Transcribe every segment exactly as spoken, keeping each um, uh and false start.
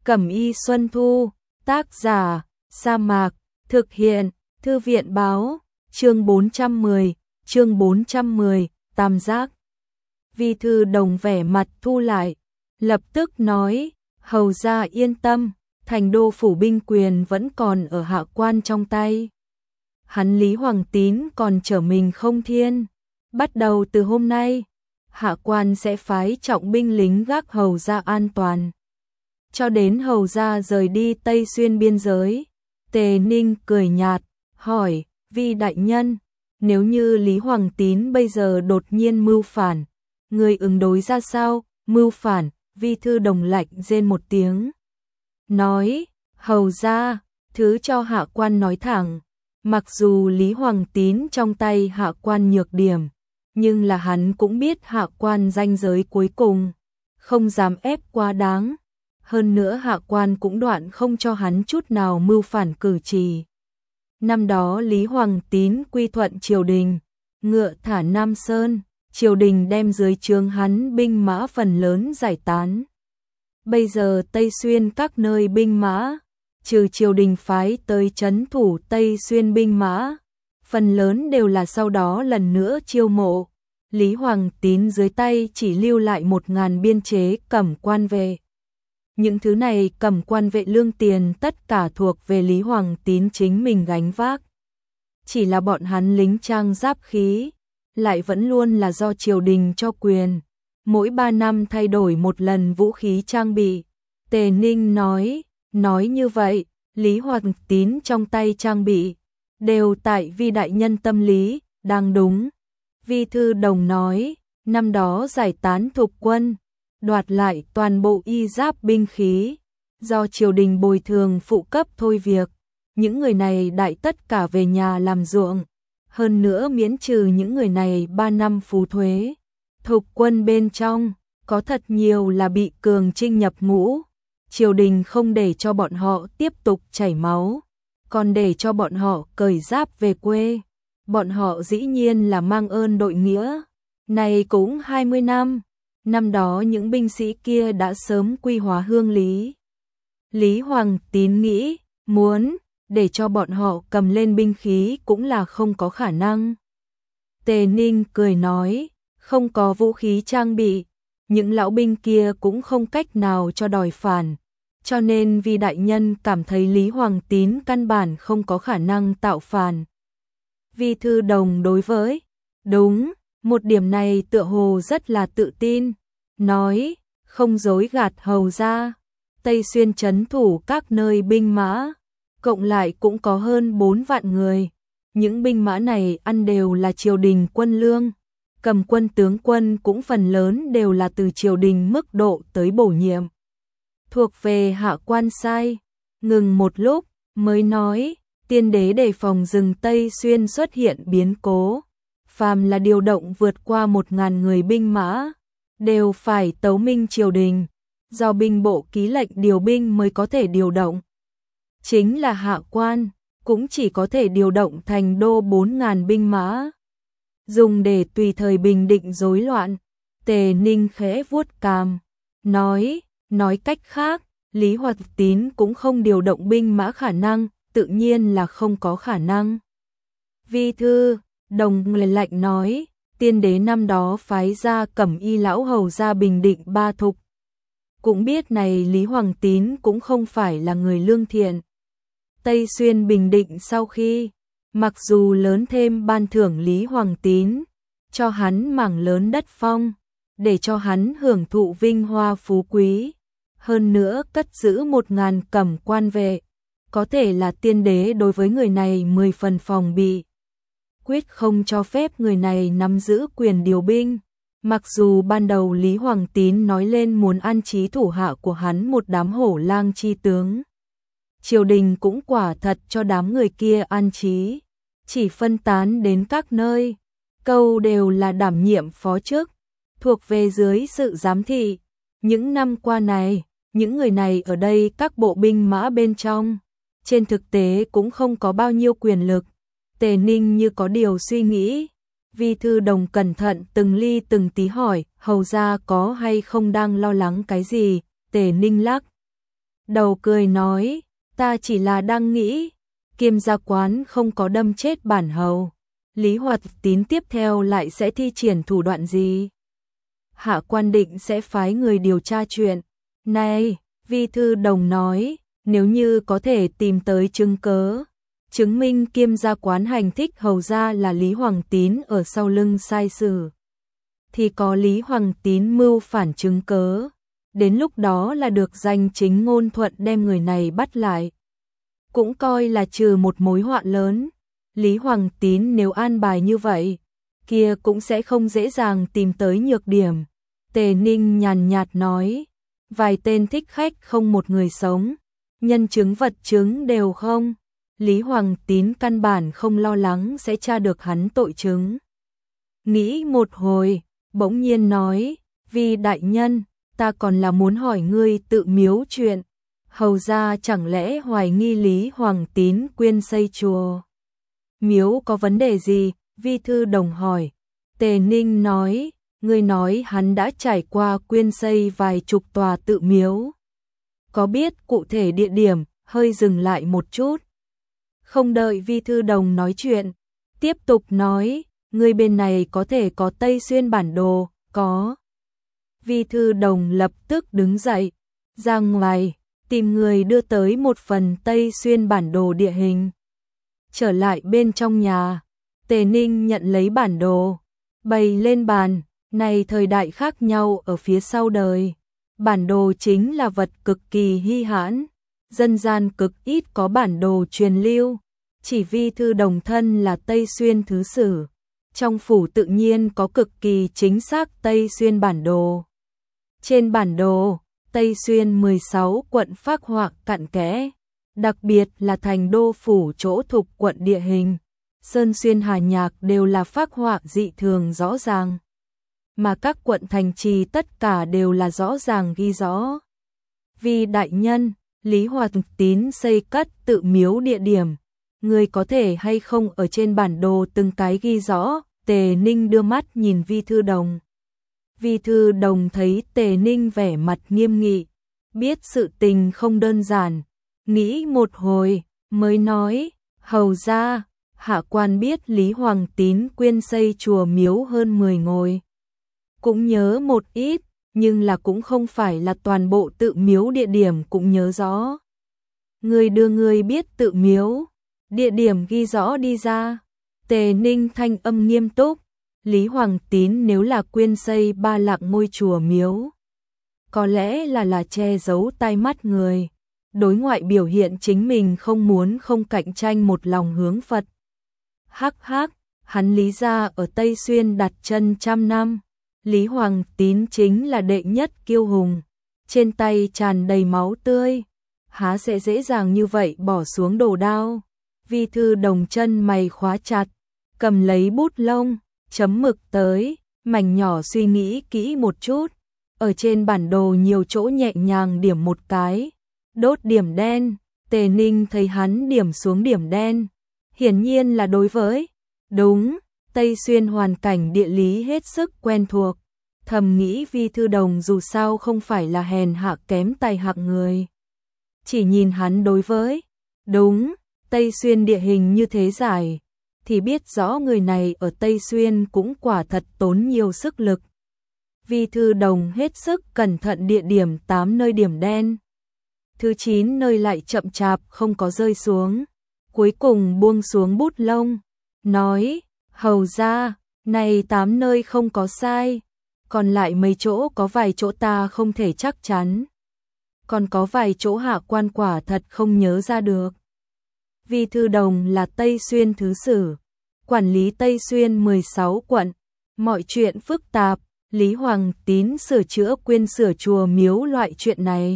Cẩm y Xuân Thu, tác giả, Sa Mạc, thực hiện, Thư viện báo, chương bốn trăm mười, chương bốn trăm mười, Tam Giác. Vi Thư Đồng vẻ mặt thu lại, lập tức nói, hầu gia yên tâm, thành đô phủ binh quyền vẫn còn ở hạ quan trong tay. Hắn Lý Hoàng Tín còn trở mình không thiên, bắt đầu từ hôm nay, hạ quan sẽ phái trọng binh lính gác hầu gia an toàn. Cho đến hầu gia rời đi Tây Xuyên biên giới, Tề Ninh cười nhạt, hỏi, Vi đại nhân, nếu như Lý Hoàng Tín bây giờ đột nhiên mưu phản, người ứng đối ra sao? Mưu phản? Vi Thư Đồng lạnh rên một tiếng, nói, hầu gia, thứ cho hạ quan nói thẳng, mặc dù Lý Hoàng Tín trong tay hạ quan nhược điểm, nhưng là hắn cũng biết hạ quan ranh giới cuối cùng, không dám ép quá đáng. Hơn nữa hạ quan cũng đoạn không cho hắn chút nào mưu phản cử chỉ. Năm đó Lý Hoàng Tín quy thuận triều đình, ngựa thả Nam Sơn, triều đình đem dưới trướng hắn binh mã phần lớn giải tán. Bây giờ Tây Xuyên các nơi binh mã, trừ triều đình phái tới trấn thủ Tây Xuyên binh mã, phần lớn đều là sau đó lần nữa chiêu mộ. Lý Hoàng Tín dưới tay chỉ lưu lại một ngàn biên chế cẩm quan vệ. Những thứ này cẩm quan vệ lương tiền tất cả thuộc về Lý Hoàng Tín chính mình gánh vác. Chỉ là bọn hắn lính trang giáp khí, lại vẫn luôn là do triều đình cho quyền. Mỗi ba năm thay đổi một lần vũ khí trang bị. Tề Ninh nói, nói như vậy, Lý Hoàng Tín trong tay trang bị, đều tại Vi đại nhân tâm lý, đang đúng. Vi Thư Đồng nói, năm đó giải tán thục quân, đoạt lại toàn bộ y giáp binh khí, do triều đình bồi thường phụ cấp thôi việc, những người này đại tất cả về nhà làm ruộng, hơn nữa miễn trừ những người này ba năm phú thuế. Thục quân bên trong, có thật nhiều là bị cường trinh nhập ngũ, triều đình không để cho bọn họ tiếp tục chảy máu, còn để cho bọn họ cởi giáp về quê. Bọn họ dĩ nhiên là mang ơn đội nghĩa, này cũng hai mươi năm. Năm đó những binh sĩ kia đã sớm quy hóa hương lý. Lý Hoàng Tín nghĩ, muốn để cho bọn họ cầm lên binh khí cũng là không có khả năng. Tề Ninh cười nói, không có vũ khí trang bị, những lão binh kia cũng không cách nào cho đòi phản, cho nên Vi đại nhân cảm thấy Lý Hoàng Tín căn bản không có khả năng tạo phản. Vi Thư Đồng đối với, đúng, một điểm này tựa hồ rất là tự tin, nói, không dối gạt hầu gia, Tây Xuyên trấn thủ các nơi binh mã, cộng lại cũng có hơn bốn vạn người. Những binh mã này ăn đều là triều đình quân lương, cầm quân tướng quân cũng phần lớn đều là từ triều đình mức độ tới bổ nhiệm. Thuộc về hạ quan sai, ngừng một lúc, mới nói, tiên đế đề phòng rừng Tây Xuyên xuất hiện biến cố. Phàm là điều động vượt qua một ngàn người binh mã, đều phải tấu minh triều đình, do binh bộ ký lệnh điều binh mới có thể điều động. Chính là hạ quan, cũng chỉ có thể điều động thành đô bốn ngàn binh mã, dùng để tùy thời bình định rối loạn. Tề Ninh khẽ vuốt cằm, nói, nói cách khác, Lý Hoàng Tín cũng không điều động binh mã khả năng, tự nhiên là không có khả năng. Vi Thư Đồng người lạnh nói, tiên đế năm đó phái ra cẩm y lão hầu ra bình định ba thục. Cũng biết này Lý Hoàng Tín cũng không phải là người lương thiện. Tây Xuyên bình định sau khi, mặc dù lớn thêm ban thưởng Lý Hoàng Tín, cho hắn mảng lớn đất phong, để cho hắn hưởng thụ vinh hoa phú quý, hơn nữa cất giữ một ngàn cẩm quan vệ, có thể là tiên đế đối với người này mười phần phòng bị, quyết không cho phép người này nắm giữ quyền điều binh. Mặc dù ban đầu Lý Hoàng Tín nói lên muốn an trí thủ hạ của hắn một đám hổ lang chi tướng, triều đình cũng quả thật cho đám người kia an trí, chỉ phân tán đến các nơi, câu đều là đảm nhiệm phó chức, thuộc về dưới sự giám thị. Những năm qua này, những người này ở đây các bộ binh mã bên trong, trên thực tế cũng không có bao nhiêu quyền lực. Tề Ninh như có điều suy nghĩ, Vi Thư Đồng cẩn thận từng ly từng tí hỏi, hầu gia có hay không đang lo lắng cái gì? Tề Ninh lắc đầu cười nói, ta chỉ là đang nghĩ, Kiêm gia quán không có đâm chết bản hầu, Lý Hoạt Tín tiếp theo lại sẽ thi triển thủ đoạn gì? Hạ quan định sẽ phái người điều tra chuyện. Này, Vi Thư Đồng nói, nếu như có thể tìm tới chứng cớ, chứng minh Kiêm gia quán hành thích hầu gia là Lý Hoàng Tín ở sau lưng sai sử, thì có Lý Hoàng Tín mưu phản chứng cớ, đến lúc đó là được danh chính ngôn thuận đem người này bắt lại. Cũng coi là trừ một mối họa lớn. Lý Hoàng Tín nếu an bài như vậy, kia cũng sẽ không dễ dàng tìm tới nhược điểm. Tề Ninh nhàn nhạt nói, vài tên thích khách không một người sống, nhân chứng vật chứng đều không. Lý Hoàng Tín căn bản không lo lắng sẽ tra được hắn tội chứng. Nghĩ một hồi, bỗng nhiên nói, Vi đại nhân, ta còn là muốn hỏi ngươi tự miếu chuyện. Hầu gia chẳng lẽ hoài nghi Lý Hoàng Tín quyên xây chùa miếu có vấn đề gì? Vi Thư Đồng hỏi. Tề Ninh nói, ngươi nói hắn đã trải qua quyên xây vài chục tòa tự miếu. Có biết cụ thể địa điểm? Hơi dừng lại một chút. Không đợi Vi Thư Đồng nói chuyện, tiếp tục nói, ngươi bên này có thể có Tây Xuyên bản đồ, có. Vi Thư Đồng lập tức đứng dậy, ra ngoài, tìm người đưa tới một phần Tây Xuyên bản đồ địa hình. Trở lại bên trong nhà, Tề Ninh nhận lấy bản đồ, bày lên bàn, này thời đại khác nhau ở phía sau đời. Bản đồ chính là vật cực kỳ hy hãn, dân gian cực ít có bản đồ truyền lưu, chỉ Vi Thư Đồng thân là Tây Xuyên thứ sử. Trong phủ tự nhiên có cực kỳ chính xác Tây Xuyên bản đồ. Trên bản đồ, Tây Xuyên mười sáu quận phác họa cặn kẽ, đặc biệt là thành đô phủ chỗ thuộc quận địa hình, Sơn Xuyên Hà Nhạc đều là phác họa dị thường rõ ràng. Mà các quận thành trì tất cả đều là rõ ràng ghi rõ. Vì đại nhân, Lý Hoàng Tín xây cất tự miếu địa điểm, người có thể hay không ở trên bản đồ từng cái ghi rõ? Tề Ninh đưa mắt nhìn Vi Thư Đồng. Vi Thư Đồng thấy Tề Ninh vẻ mặt nghiêm nghị, biết sự tình không đơn giản, nghĩ một hồi, mới nói, hầu ra, hạ quan biết Lý Hoàng Tín quyên xây chùa miếu hơn mười ngôi. Cũng nhớ một ít, nhưng là cũng không phải là toàn bộ tự miếu địa điểm cũng nhớ rõ. Người đưa người biết tự miếu, địa điểm ghi rõ đi ra. Tề Ninh thanh âm nghiêm túc, Lý Hoàng Tín nếu là quyên xây ba lạng ngôi chùa miếu, có lẽ là là che giấu tai mắt người, đối ngoại biểu hiện chính mình không muốn không cạnh tranh một lòng hướng Phật. Hắc hắc, hắn Lý gia ở Tây Xuyên đặt chân trăm năm, Lý Hoàng Tín chính là đệ nhất kiêu hùng, trên tay tràn đầy máu tươi, há sẽ dễ dàng như vậy bỏ xuống đồ đao. Vi Thư Đồng chân mày khóa chặt, cầm lấy bút lông, chấm mực tới, mảnh nhỏ suy nghĩ kỹ một chút, ở trên bản đồ nhiều chỗ nhẹ nhàng điểm một cái, đốt điểm đen. Tề Ninh thấy hắn điểm xuống điểm đen, hiển nhiên là đối với, đúng, Tây Xuyên hoàn cảnh địa lý hết sức quen thuộc, thầm nghĩ Vi Thư Đồng dù sao không phải là hèn hạ kém tài hạng người. Chỉ nhìn hắn đối với, đúng, Tây Xuyên địa hình như thế giải, thì biết rõ người này ở Tây Xuyên cũng quả thật tốn nhiều sức lực. Vi Thư Đồng hết sức cẩn thận địa điểm tám nơi điểm đen. Thứ chín nơi lại chậm chạp không có rơi xuống. Cuối cùng buông xuống bút lông, nói, hầu ra, này tám nơi không có sai, còn lại mấy chỗ có vài chỗ ta không thể chắc chắn. Còn có vài chỗ hạ quan quả thật không nhớ ra được. Vi Thư Đồng là Tây Xuyên thứ sử, quản lý Tây Xuyên mười sáu quận, mọi chuyện phức tạp, Lý Hoàng Tín sửa chữa quyên sửa chùa miếu loại chuyện này.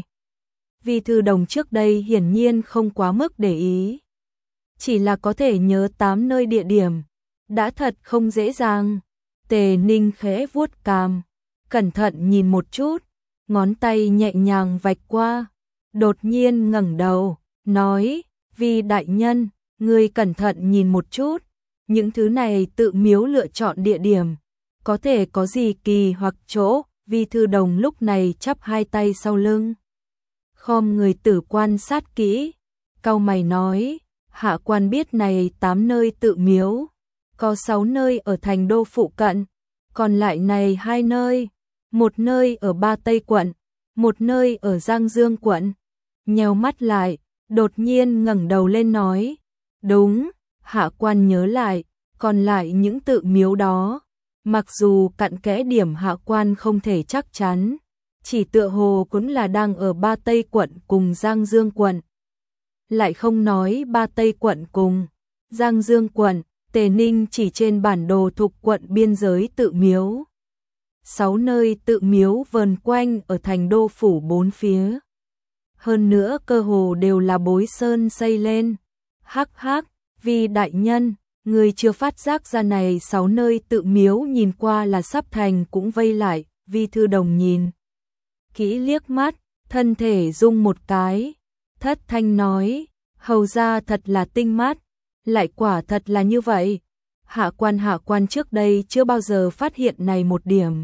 Vi Thư Đồng trước đây hiển nhiên không quá mức để ý, chỉ là có thể nhớ tám nơi địa điểm, đã thật không dễ dàng. Tề Ninh khẽ vuốt cằm, cẩn thận nhìn một chút, ngón tay nhẹ nhàng vạch qua, đột nhiên ngẩng đầu, nói, Vi đại nhân, ngươi cẩn thận nhìn một chút, những thứ này tự miếu lựa chọn địa điểm, có thể có gì kỳ hoặc chỗ. Vi Thư Đồng lúc này chắp hai tay sau lưng, khom người Tử quan sát kỹ, cau mày nói, hạ quan biết này tám nơi tự miếu, có sáu nơi ở thành đô phụ cận, còn lại này hai nơi, một nơi ở Ba Tây quận, một nơi ở Giang Dương quận. Nheo mắt lại, đột nhiên ngẩng đầu lên nói, đúng, hạ quan nhớ lại, còn lại những tự miếu đó, mặc dù cặn kẽ điểm hạ quan không thể chắc chắn, chỉ tựa hồ cũng là đang ở Ba Tây quận cùng Giang Dương quận. Lại không nói Ba Tây quận cùng Giang Dương quận, Tề Ninh chỉ trên bản đồ thuộc quận biên giới tự miếu. Sáu nơi tự miếu vờn quanh ở thành đô phủ bốn phía. Hơn nữa cơ hồ đều là bối sơn xây lên. Hắc hắc, vì đại nhân, người chưa phát giác ra này sáu nơi tự miếu nhìn qua là sắp thành cũng vây lại, Vi Thư Đồng nhìn kỹ liếc mắt, thân thể rung một cái, thất thanh nói, hầu ra thật là tinh mắt, lại quả thật là như vậy. Hạ quan hạ quan trước đây chưa bao giờ phát hiện này một điểm.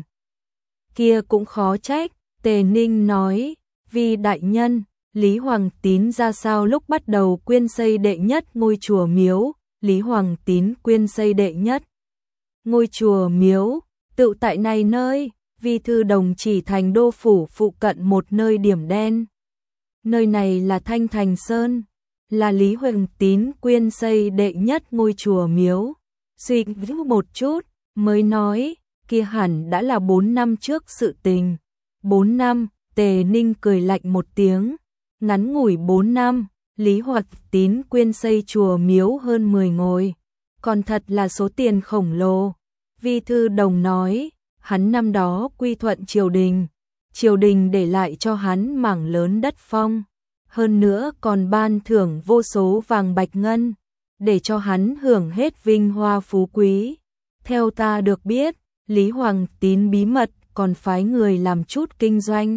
Kia cũng khó trách, Tề Ninh nói, vì đại nhân, Lý Hoàng Tín ra sao lúc bắt đầu quyên xây đệ nhất ngôi chùa miếu, Lý Hoàng Tín quyên xây đệ nhất ngôi chùa miếu, tự tại này nơi, Vi Thư Đồng chỉ thành đô phủ phụ cận một nơi điểm đen. Nơi này là Thanh Thành Sơn, là Lý Hoàng Tín quyên xây đệ nhất ngôi chùa miếu. Suy nghĩ một chút, mới nói, kia hẳn đã là bốn năm trước sự tình. Bốn năm, Tề Ninh cười lạnh một tiếng, ngắn ngủi bốn năm, Lý Hoạt Tín quyên xây chùa miếu hơn mười ngôi, còn thật là số tiền khổng lồ. Vi Thư Đồng nói, hắn năm đó quy thuận triều đình, triều đình để lại cho hắn mảng lớn đất phong, hơn nữa còn ban thưởng vô số vàng bạch ngân, để cho hắn hưởng hết vinh hoa phú quý. Theo ta được biết, Lý Hoàng Tín bí mật còn phái người làm chút kinh doanh.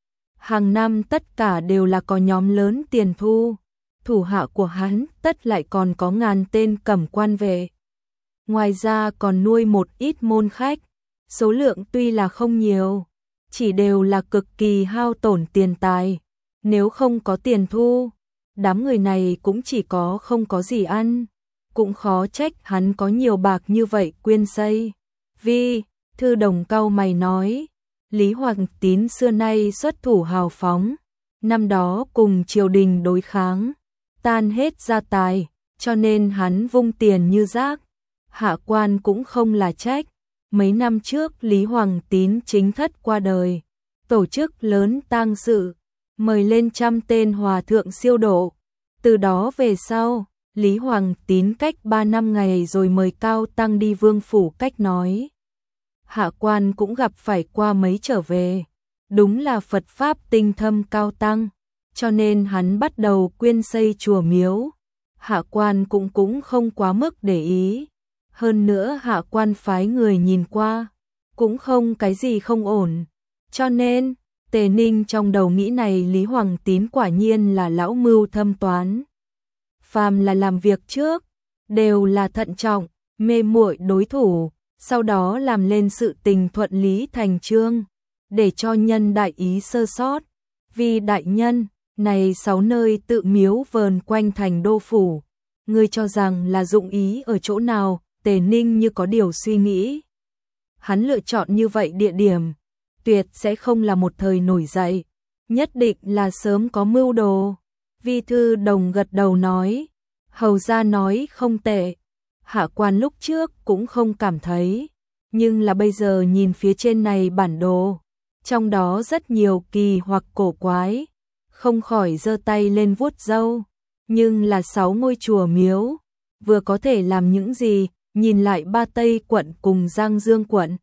Hàng năm tất cả đều là có nhóm lớn tiền thu, thủ hạ của hắn tất lại còn có ngàn tên cẩm quan vệ. Ngoài ra còn nuôi một ít môn khách, số lượng tuy là không nhiều, chỉ đều là cực kỳ hao tổn tiền tài. Nếu không có tiền thu, đám người này cũng chỉ có không có gì ăn, cũng khó trách hắn có nhiều bạc như vậy quyên xây. Vi Thư Đồng cau mày nói, Lý Hoàng Tín xưa nay xuất thủ hào phóng, năm đó cùng triều đình đối kháng, tan hết gia tài, cho nên hắn vung tiền như rác. Hạ quan cũng không là trách, mấy năm trước Lý Hoàng Tín chính thất qua đời, tổ chức lớn tang sự, mời lên trăm tên hòa thượng siêu độ. Từ đó về sau, Lý Hoàng Tín cách ba năm ngày rồi mời cao tăng đi vương phủ cách nói. Hạ quan cũng gặp phải qua mấy trở về, đúng là Phật Pháp tinh thâm cao tăng, cho nên hắn bắt đầu quyên xây chùa miếu. Hạ quan cũng cũng không quá mức để ý, hơn nữa hạ quan phái người nhìn qua, cũng không cái gì không ổn, cho nên Tề Ninh trong đầu nghĩ này Lý Hoàng Tín quả nhiên là lão mưu thâm toán. Phàm là làm việc trước, đều là thận trọng, mê muội đối thủ, sau đó làm lên sự tình thuận lý thành chương, để cho nhân đại ý sơ sót. Vì đại nhân, này sáu nơi tự miếu vờn quanh thành đô phủ, ngươi cho rằng là dụng ý ở chỗ nào? Tề Ninh như có điều suy nghĩ. Hắn lựa chọn như vậy địa điểm, tuyệt sẽ không là một thời nổi dậy, nhất định là sớm có mưu đồ. Vi Thư Đồng gật đầu nói, hầu ra nói không tệ, hạ quan lúc trước cũng không cảm thấy, nhưng là bây giờ nhìn phía trên này bản đồ, trong đó rất nhiều kỳ hoặc cổ quái, không khỏi giơ tay lên vuốt râu, nhưng là sáu ngôi chùa miếu, vừa có thể làm những gì, nhìn lại Ba Tây quận cùng Giang Dương quận.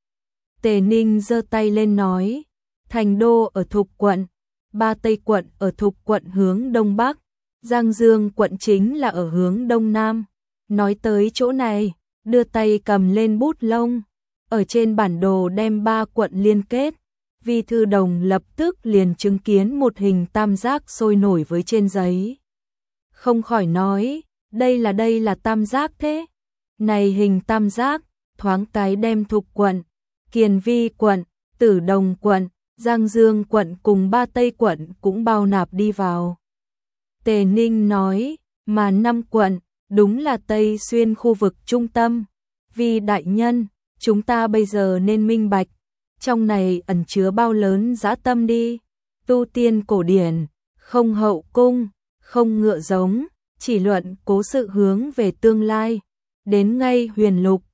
Tề Ninh giơ tay lên nói, thành đô ở Thục quận, Ba Tây quận ở Thục quận hướng đông bắc, Giang Dương quận chính là ở hướng đông nam. Nói tới chỗ này, đưa tay cầm lên bút lông, ở trên bản đồ đem ba quận liên kết. Vi Thư Đồng lập tức liền chứng kiến một hình tam giác sôi nổi với trên giấy. Không khỏi nói, đây là đây là tam giác thế. Này hình tam giác, thoáng cái đem Thục quận, Kiền Vi quận, Tử Đồng quận, Giang Dương quận cùng ba Tây quận cũng bao nạp đi vào. Tề Ninh nói, mà năm quận, đúng là Tây Xuyên khu vực trung tâm. Vì đại nhân, chúng ta bây giờ nên minh bạch, trong này ẩn chứa bao lớn dã tâm đi. Tu tiên cổ điển, không hậu cung, không ngựa giống, chỉ luận cố sự hướng về tương lai. Đến ngay huyền lục,